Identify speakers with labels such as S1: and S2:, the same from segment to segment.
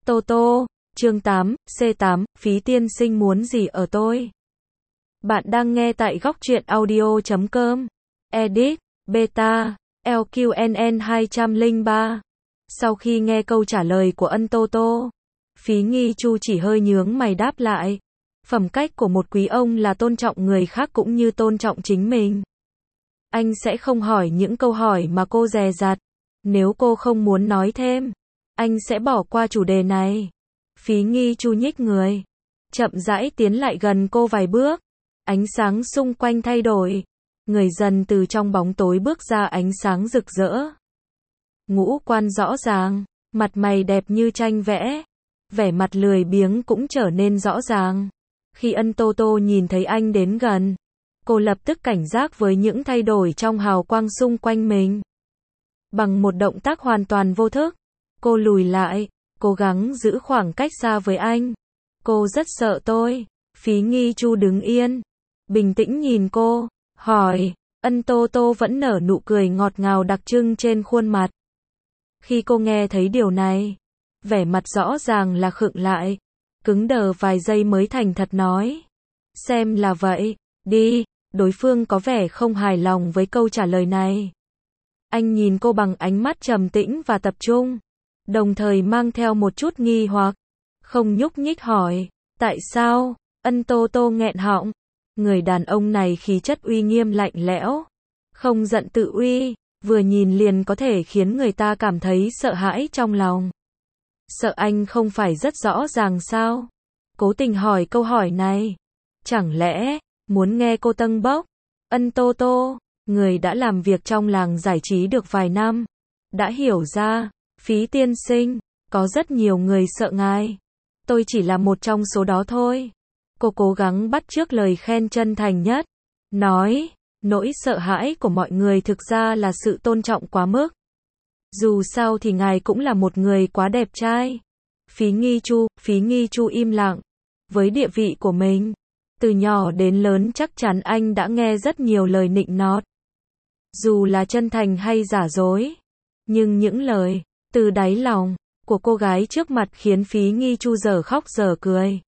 S1: Tô Tô, chương 8, C8, phí tiên sinh muốn gì ở tôi? Bạn đang nghe tại góc truyện audio.com. Edit, Beta, LQNN 203. Sau khi nghe câu trả lời của ân Tô Tô, Phí Nghi Chu chỉ hơi nhướng mày đáp lại. Phẩm cách của một quý ông là tôn trọng người khác cũng như tôn trọng chính mình. Anh sẽ không hỏi những câu hỏi mà cô dè dặt. Nếu cô không muốn nói thêm, anh sẽ bỏ qua chủ đề này. Phí Nghi Chu nhích người, chậm rãi tiến lại gần cô vài bước. Ánh sáng xung quanh thay đổi. Người dần từ trong bóng tối bước ra ánh sáng rực rỡ. Ngũ quan rõ ràng, mặt mày đẹp như tranh vẽ. Vẻ mặt lười biếng cũng trở nên rõ ràng. Khi ân Tô Tô nhìn thấy anh đến gần, cô lập tức cảnh giác với những thay đổi trong hào quang xung quanh mình. Bằng một động tác hoàn toàn vô thức, cô lùi lại, cố gắng giữ khoảng cách xa với anh. Cô rất sợ tôi. Phí Nghi Chu đứng yên, bình tĩnh nhìn cô, hỏi. Ân Tô Tô vẫn nở nụ cười ngọt ngào đặc trưng trên khuôn mặt. Khi cô nghe thấy điều này, vẻ mặt rõ ràng là khựng lại, cứng đờ vài giây mới thành thật nói. Xem là vậy, đi. Đối phương có vẻ không hài lòng với câu trả lời này. Anh nhìn cô bằng ánh mắt trầm tĩnh và tập trung, đồng thời mang theo một chút nghi hoặc. Không nhúc nhích hỏi, tại sao? Ân Tô Tô nghẹn họng. Người đàn ông này khí chất uy nghiêm lạnh lẽo, không giận tự uy, vừa nhìn liền có thể khiến người ta cảm thấy sợ hãi trong lòng. Sợ anh không phải rất rõ ràng sao? Cố tình hỏi câu hỏi này. Chẳng lẽ muốn nghe cô tâng bốc? Ân Tô Tô, người đã làm việc trong làng giải trí được vài năm, đã hiểu ra, Phí tiên sinh, có rất nhiều người sợ ngài. Tôi chỉ là một trong số đó thôi. Cô cố gắng bắt chước lời khen chân thành nhất. Nói, nỗi sợ hãi của mọi người thực ra là sự tôn trọng quá mức. Dù sao thì ngài cũng là một người quá đẹp trai. Phí Nghi Chu im lặng. Với địa vị của mình, từ nhỏ đến lớn chắc chắn anh đã nghe rất nhiều lời nịnh nọt. Dù là chân thành hay giả dối. Nhưng những lời từ đáy lòng của cô gái trước mặt khiến Phí Nghi Chu giờ khóc giờ cười.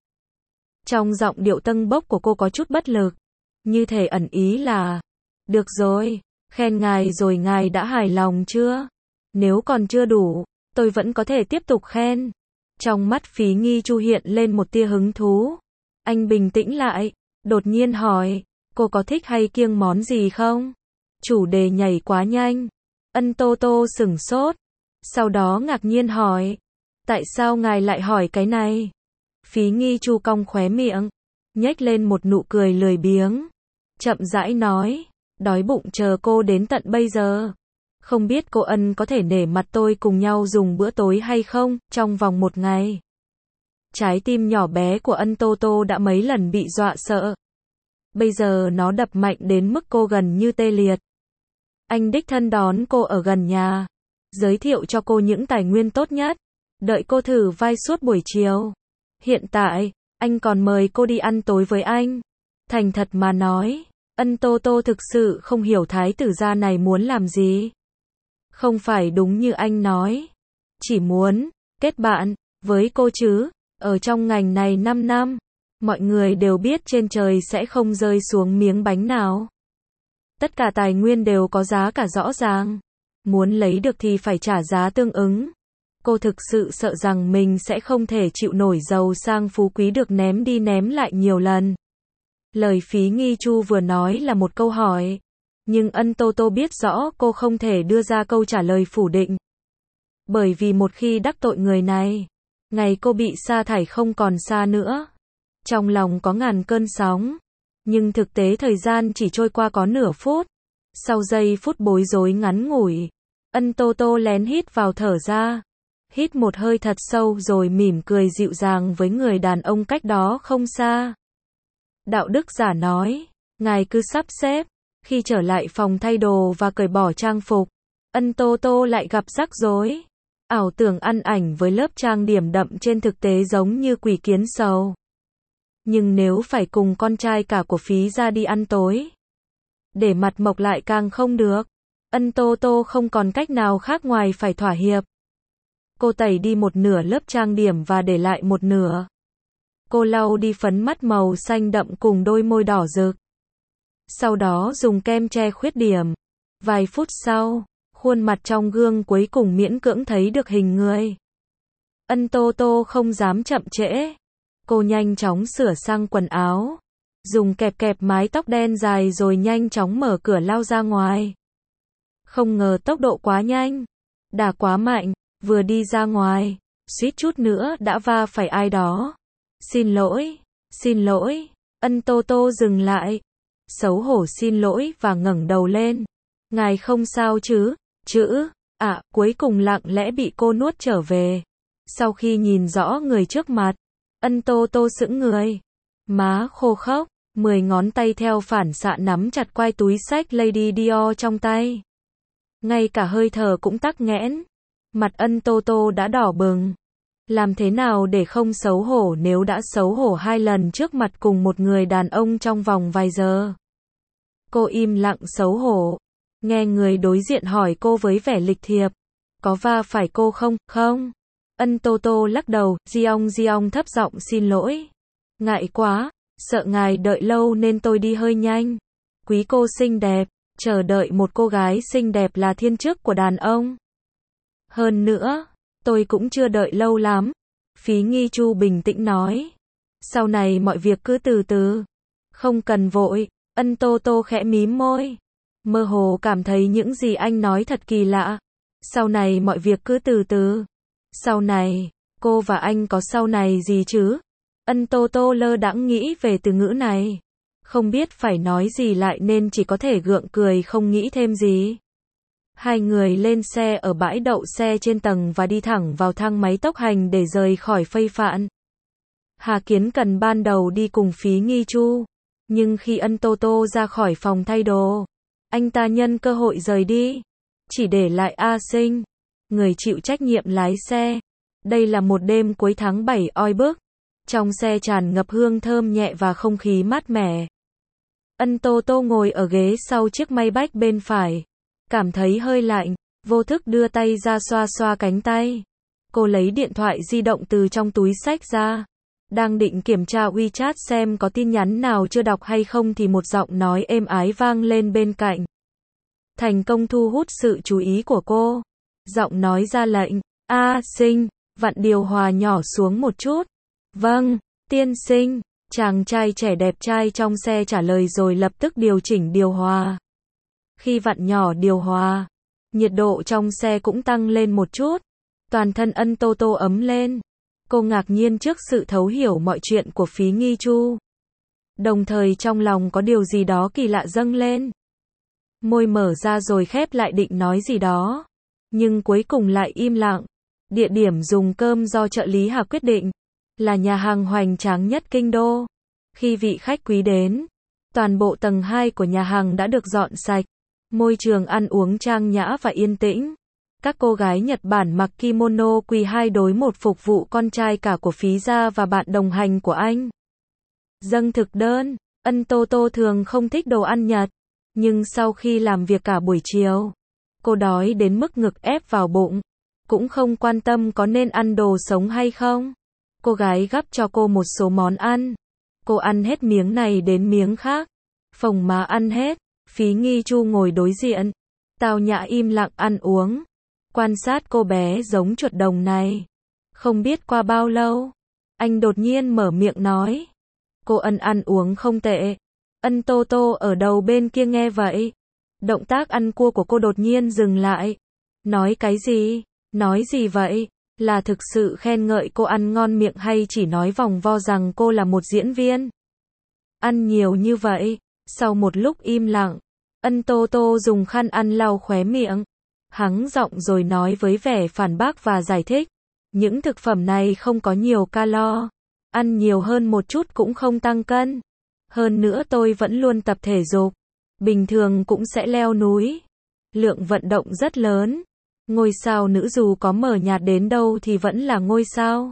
S1: Trong giọng điệu tâng bốc của cô có chút bất lực, như thể ẩn ý là, được rồi, khen ngài rồi ngài đã hài lòng chưa? Nếu còn chưa đủ, tôi vẫn có thể tiếp tục khen. Trong mắt Phí Nghi Chu hiện lên một tia hứng thú. Anh bình tĩnh lại, đột nhiên hỏi, cô có thích hay kiêng món gì không? Chủ đề nhảy quá nhanh. Ân Tô Tô sửng sốt, sau đó ngạc nhiên hỏi, tại sao ngài lại hỏi cái này? Phí Nghi Chu cong khóe miệng, nhếch lên một nụ cười lười biếng, chậm rãi nói, đói bụng chờ cô đến tận bây giờ. Không biết cô Ân có thể nể mặt tôi cùng nhau dùng bữa tối hay không, trong vòng một ngày. Trái tim nhỏ bé của ân Tô Tô đã mấy lần bị dọa sợ. Bây giờ nó đập mạnh đến mức cô gần như tê liệt. Anh đích thân đón cô ở gần nhà, giới thiệu cho cô những tài nguyên tốt nhất, đợi cô thử vai suốt buổi chiều. Hiện tại, anh còn mời cô đi ăn tối với anh. Thành thật mà nói, ân Tô Tô thực sự không hiểu thái tử gia này muốn làm gì. Không phải đúng như anh nói, chỉ muốn kết bạn với cô chứ. Ở trong ngành này 5 năm, mọi người đều biết trên trời sẽ không rơi xuống miếng bánh nào. Tất cả tài nguyên đều có giá cả rõ ràng. Muốn lấy được thì phải trả giá tương ứng. Cô thực sự sợ rằng mình sẽ không thể chịu nổi giàu sang phú quý được ném đi ném lại nhiều lần. Lời Phí Nghi Chu vừa nói là một câu hỏi. Nhưng ân Tô Tô biết rõ cô không thể đưa ra câu trả lời phủ định. Bởi vì một khi đắc tội người này, ngày cô bị sa thải không còn xa nữa. Trong lòng có ngàn cơn sóng. Nhưng thực tế thời gian chỉ trôi qua có nửa phút. Sau giây phút bối rối ngắn ngủi, ân Tô Tô lén hít vào thở ra. Hít một hơi thật sâu rồi mỉm cười dịu dàng với người đàn ông cách đó không xa. Đạo đức giả nói, ngài cứ sắp xếp. Khi trở lại phòng thay đồ và cởi bỏ trang phục, ân Tô Tô lại gặp rắc rối. Ảo tưởng ăn ảnh với lớp trang điểm đậm trên thực tế giống như quỷ kiến sầu. Nhưng nếu phải cùng con trai cả của Phí gia đi ăn tối, để mặt mộc lại càng không được. Ân Tô Tô không còn cách nào khác ngoài phải thỏa hiệp. Cô tẩy đi một nửa lớp trang điểm và để lại một nửa. Cô lau đi phấn mắt màu xanh đậm cùng đôi môi đỏ rực. Sau đó dùng kem che khuyết điểm. Vài phút sau, khuôn mặt trong gương cuối cùng miễn cưỡng thấy được hình người. Ân Tô Tô không dám chậm trễ. Cô nhanh chóng sửa sang quần áo. Dùng kẹp kẹp mái tóc đen dài rồi nhanh chóng mở cửa lao ra ngoài. Không ngờ tốc độ quá nhanh. Đà quá mạnh, vừa đi ra ngoài, suýt chút nữa đã va phải ai đó. Xin lỗi, Ân Tô Tô dừng lại. Xấu hổ xin lỗi và ngẩng đầu lên. Ngài không sao chứ? Cuối cùng lặng lẽ bị cô nuốt trở về. Sau khi nhìn rõ người trước mặt, Ân Tô Tô sững người. Má khô khốc, 10 ngón tay theo phản xạ nắm chặt quai túi xách Lady Dior trong tay. Ngay cả hơi thở cũng tắc nghẽn. Mặt Ân Tô Tô đã đỏ bừng. Làm thế nào để không xấu hổ nếu đã xấu hổ 2 lần trước mặt cùng một người đàn ông trong vòng vài giờ? Cô im lặng xấu hổ. Nghe người đối diện hỏi cô với vẻ lịch thiệp. Có va phải cô không? Không. Ân Tô Tô lắc đầu, Giong thấp giọng xin lỗi. Ngại quá, sợ ngài đợi lâu nên tôi đi hơi nhanh. Quý cô xinh đẹp, chờ đợi một cô gái xinh đẹp là thiên chức của đàn ông. Hơn nữa, tôi cũng chưa đợi lâu lắm. Phí Nghi Chu bình tĩnh nói. Sau này mọi việc cứ từ từ. Không cần vội. Ân Tô Tô khẽ mím môi. Mơ hồ cảm thấy những gì anh nói thật kỳ lạ. Sau này mọi việc cứ từ từ. Sau này, cô và anh có sau này gì chứ? Ân Tô Tô lơ đãng nghĩ về từ ngữ này. Không biết phải nói gì lại nên chỉ có thể gượng cười không nghĩ thêm gì. Hai người lên xe ở bãi đậu xe trên tầng và đi thẳng vào thang máy tốc hành để rời khỏi Phây Phạn. Hà Kiến Cần ban đầu đi cùng Phí Nghi Chu. Nhưng khi Ân Tô Tô ra khỏi phòng thay đồ, anh ta nhân cơ hội rời đi. Chỉ để lại A Sinh, người chịu trách nhiệm lái xe. Đây là một đêm cuối tháng 7 oi bức. Trong xe tràn ngập hương thơm nhẹ và không khí mát mẻ. Ân Tô Tô ngồi ở ghế sau chiếc Maybach bên phải. Cảm thấy hơi lạnh, vô thức đưa tay ra xoa xoa cánh tay. Cô lấy điện thoại di động từ trong túi xách ra. Đang định kiểm tra WeChat xem có tin nhắn nào chưa đọc hay không thì một giọng nói êm ái vang lên bên cạnh. Thành công thu hút sự chú ý của cô. Giọng nói ra lệnh. A Sinh, vặn điều hòa nhỏ xuống một chút. Vâng, tiên sinh. Chàng trai trẻ đẹp trai trong xe trả lời rồi lập tức điều chỉnh điều hòa. Khi vặn nhỏ điều hòa, nhiệt độ trong xe cũng tăng lên một chút. Toàn thân Ân Tô Tô ấm lên. Cô ngạc nhiên trước sự thấu hiểu mọi chuyện của Phí Nghi Chu. Đồng thời trong lòng có điều gì đó kỳ lạ dâng lên. Môi mở ra rồi khép lại định nói gì đó. Nhưng cuối cùng lại im lặng. Địa điểm dùng cơm do trợ lý Hà quyết định. Là nhà hàng hoành tráng nhất kinh đô. Khi vị khách quý đến, toàn bộ tầng 2 của nhà hàng đã được dọn sạch. Môi trường ăn uống trang nhã và yên tĩnh. Các cô gái Nhật Bản mặc kimono quỳ 2 đối 1 phục vụ con trai cả của Phí gia và bạn đồng hành của anh. Dâng thực đơn. Ân Tô Tô thường không thích đồ ăn Nhật. Nhưng sau khi làm việc cả buổi chiều, cô đói đến mức ngực ép vào bụng. Cũng không quan tâm có nên ăn đồ sống hay không. Cô gái gắp cho cô một số món ăn. Cô ăn hết miếng này đến miếng khác. Phồng má ăn hết. Phí Nghi Chu ngồi đối diện. Tao nhã im lặng ăn uống. Quan sát cô bé giống chuột đồng này. Không biết qua bao lâu, anh đột nhiên mở miệng nói. Cô Ân ăn uống không tệ. Ân Tô Tô ở đầu bên kia nghe vậy. Động tác ăn cua của cô đột nhiên dừng lại. Nói cái gì? Nói gì vậy? Là thực sự khen ngợi cô ăn ngon miệng hay chỉ nói vòng vo rằng cô là một diễn viên? Ăn nhiều như vậy. Sau một lúc im lặng, Ân Tô Tô dùng khăn ăn lau khóe miệng. Hắng giọng rồi nói với vẻ phản bác và giải thích. Những thực phẩm này không có nhiều calo. Ăn nhiều hơn một chút cũng không tăng cân. Hơn nữa tôi vẫn luôn tập thể dục. Bình thường cũng sẽ leo núi. Lượng vận động rất lớn. Ngôi sao nữ dù có mờ nhạt đến đâu thì vẫn là ngôi sao.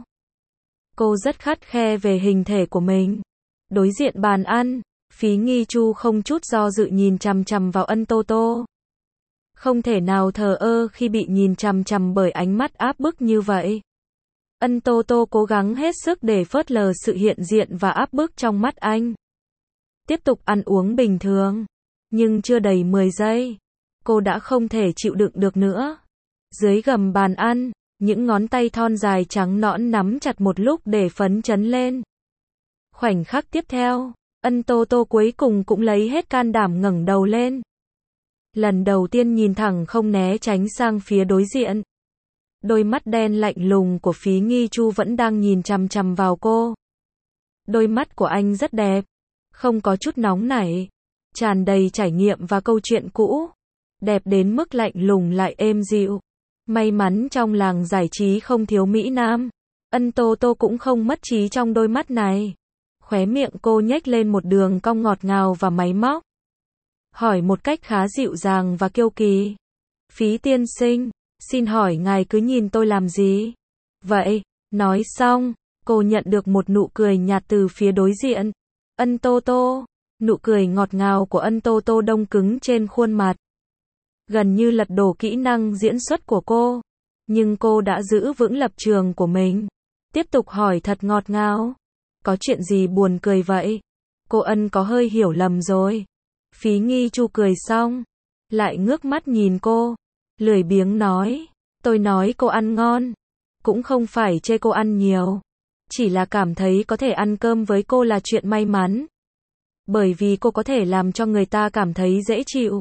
S1: Cô rất khắt khe về hình thể của mình. Đối diện bàn ăn, Phí Nghi Chu không chút do dự nhìn chằm chằm vào Ân Tô Tô. không thể nào thờ ơ khi bị nhìn chằm chằm bởi ánh mắt áp bức như vậy. Ân Tô Tô cố gắng hết sức để phớt lờ sự hiện diện và áp bức trong mắt anh. Tiếp tục ăn uống bình thường. Nhưng chưa đầy 10 giây, cô đã không thể chịu đựng được nữa. Dưới gầm bàn ăn, những ngón tay thon dài trắng nõn nắm chặt một lúc để phấn chấn lên. Khoảnh khắc tiếp theo, Ân Tô Tô cuối cùng cũng lấy hết can đảm ngẩng đầu lên. Lần đầu tiên nhìn thẳng không né tránh sang phía đối diện. Đôi mắt đen lạnh lùng của Phí Nghi Chu vẫn đang nhìn chằm chằm vào cô. Đôi mắt của anh rất đẹp, không có chút nóng nảy, tràn đầy trải nghiệm và câu chuyện cũ. Đẹp đến mức lạnh lùng lại êm dịu. May mắn trong làng giải trí không thiếu mỹ nam. Ân Tô Tô cũng không mất trí trong đôi mắt này. Khóe miệng cô nhếch lên một đường cong ngọt ngào và máy móc. Hỏi một cách khá dịu dàng và kiêu kỳ. Phí tiên sinh, xin hỏi ngài cứ nhìn tôi làm gì? Vậy, nói xong, cô nhận được một nụ cười nhạt từ phía đối diện. Ân Tô Tô, nụ cười ngọt ngào của Ân Tô Tô đông cứng trên khuôn mặt. Gần như lật đổ kỹ năng diễn xuất của cô. Nhưng cô đã giữ vững lập trường của mình. Tiếp tục hỏi thật ngọt ngào. Có chuyện gì buồn cười vậy? Cô Ân có hơi hiểu lầm rồi. Phí Nghi Chu cười xong, lại ngước mắt nhìn cô, lười biếng nói, tôi nói cô ăn ngon, cũng không phải chê cô ăn nhiều, chỉ là cảm thấy có thể ăn cơm với cô là chuyện may mắn, bởi vì cô có thể làm cho người ta cảm thấy dễ chịu.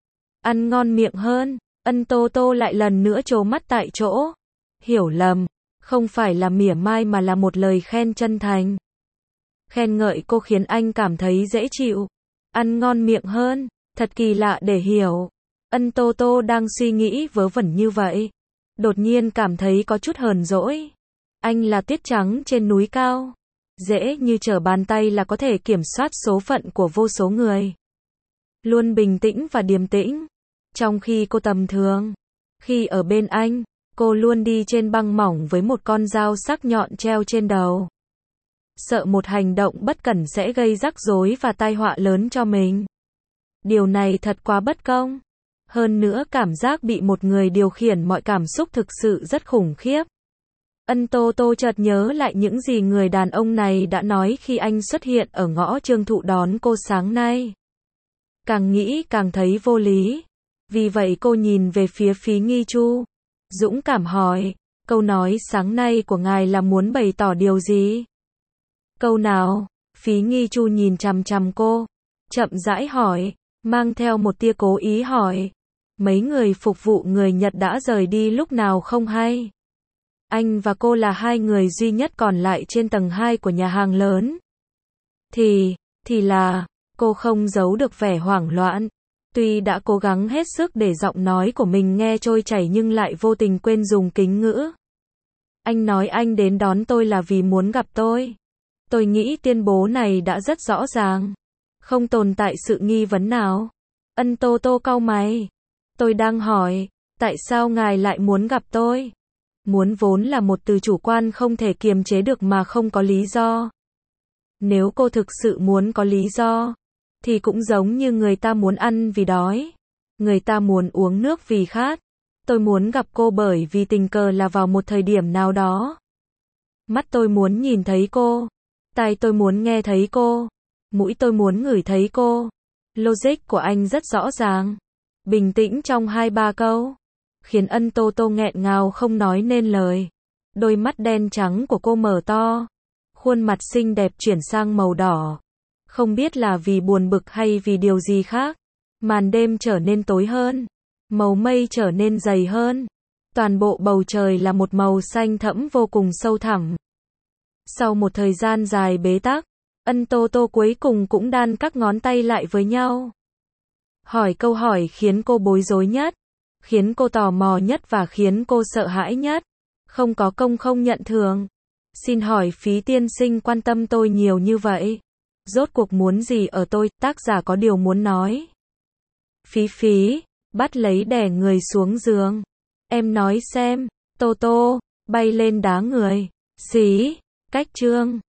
S1: Ăn ngon miệng hơn. Ân Tô Tô lại lần nữa trố mắt tại chỗ. Hiểu lầm, không phải là mỉa mai mà là một lời khen chân thành. Khen ngợi cô khiến anh cảm thấy dễ chịu. Ăn ngon miệng hơn, thật kỳ lạ để hiểu. Ân Tô Tô đang suy nghĩ vớ vẩn như vậy. Đột nhiên cảm thấy có chút hờn dỗi. Anh là tuyết trắng trên núi cao. Dễ như trở bàn tay là có thể kiểm soát số phận của vô số người. Luôn bình tĩnh và điềm tĩnh. Trong khi cô tầm thường. Khi ở bên anh, cô luôn đi trên băng mỏng với một con dao sắc nhọn treo trên đầu. Sợ một hành động bất cẩn sẽ gây rắc rối và tai họa lớn cho mình. Điều này thật quá bất công. Hơn nữa cảm giác bị một người điều khiển mọi cảm xúc thực sự rất khủng khiếp. Ân Tô Tô chợt nhớ lại những gì người đàn ông này đã nói khi anh xuất hiện ở ngõ Trương Thụ đón cô sáng nay. Càng nghĩ càng thấy vô lý. Vì vậy cô nhìn về phía Phí Nghi Chu. Dũng cảm hỏi, câu nói sáng nay của ngài là muốn bày tỏ điều gì? Câu nào? Phí Nghi Chu nhìn chằm chằm cô, chậm rãi hỏi, mang theo một tia cố ý hỏi. Mấy người phục vụ người Nhật đã rời đi lúc nào không hay? Anh và cô là hai người duy nhất còn lại trên tầng 2 của nhà hàng lớn. Thì là, cô không giấu được vẻ hoảng loạn. Tuy đã cố gắng hết sức để giọng nói của mình nghe trôi chảy nhưng lại vô tình quên dùng kính ngữ. Anh nói anh đến đón tôi là vì muốn gặp tôi. Tôi nghĩ tuyên bố này đã rất rõ ràng. Không tồn tại sự nghi vấn nào. Ân Tô Tô cau mày. Tôi đang hỏi, tại sao ngài lại muốn gặp tôi? Muốn vốn là một từ chủ quan không thể kiềm chế được mà không có lý do. Nếu cô thực sự muốn có lý do, thì cũng giống như người ta muốn ăn vì đói. Người ta muốn uống nước vì khát. Tôi muốn gặp cô bởi vì tình cờ là vào một thời điểm nào đó. Mắt tôi muốn nhìn thấy cô. Tai tôi muốn nghe thấy cô. Mũi tôi muốn ngửi thấy cô. Logic của anh rất rõ ràng. Bình tĩnh trong 2-3 câu. Khiến Ân Tô Tô nghẹn ngào không nói nên lời. Đôi mắt đen trắng của cô mở to. Khuôn mặt xinh đẹp chuyển sang màu đỏ. Không biết là vì buồn bực hay vì điều gì khác. Màn đêm trở nên tối hơn. Màu mây trở nên dày hơn. Toàn bộ bầu trời là một màu xanh thẫm vô cùng sâu thẳm. Sau một thời gian dài bế tắc, Ân Tô Tô cuối cùng cũng đan các ngón tay lại với nhau. Hỏi câu hỏi khiến cô bối rối nhất, khiến cô tò mò nhất và khiến cô sợ hãi nhất. Không có công không nhận thưởng. Xin hỏi Phí tiên sinh quan tâm tôi nhiều như vậy. Rốt cuộc muốn gì ở tôi, tác giả có điều muốn nói. Phí, bắt lấy đè người xuống giường. Em nói xem, Tô Tô, bay lên đá người. Xí, cách chương.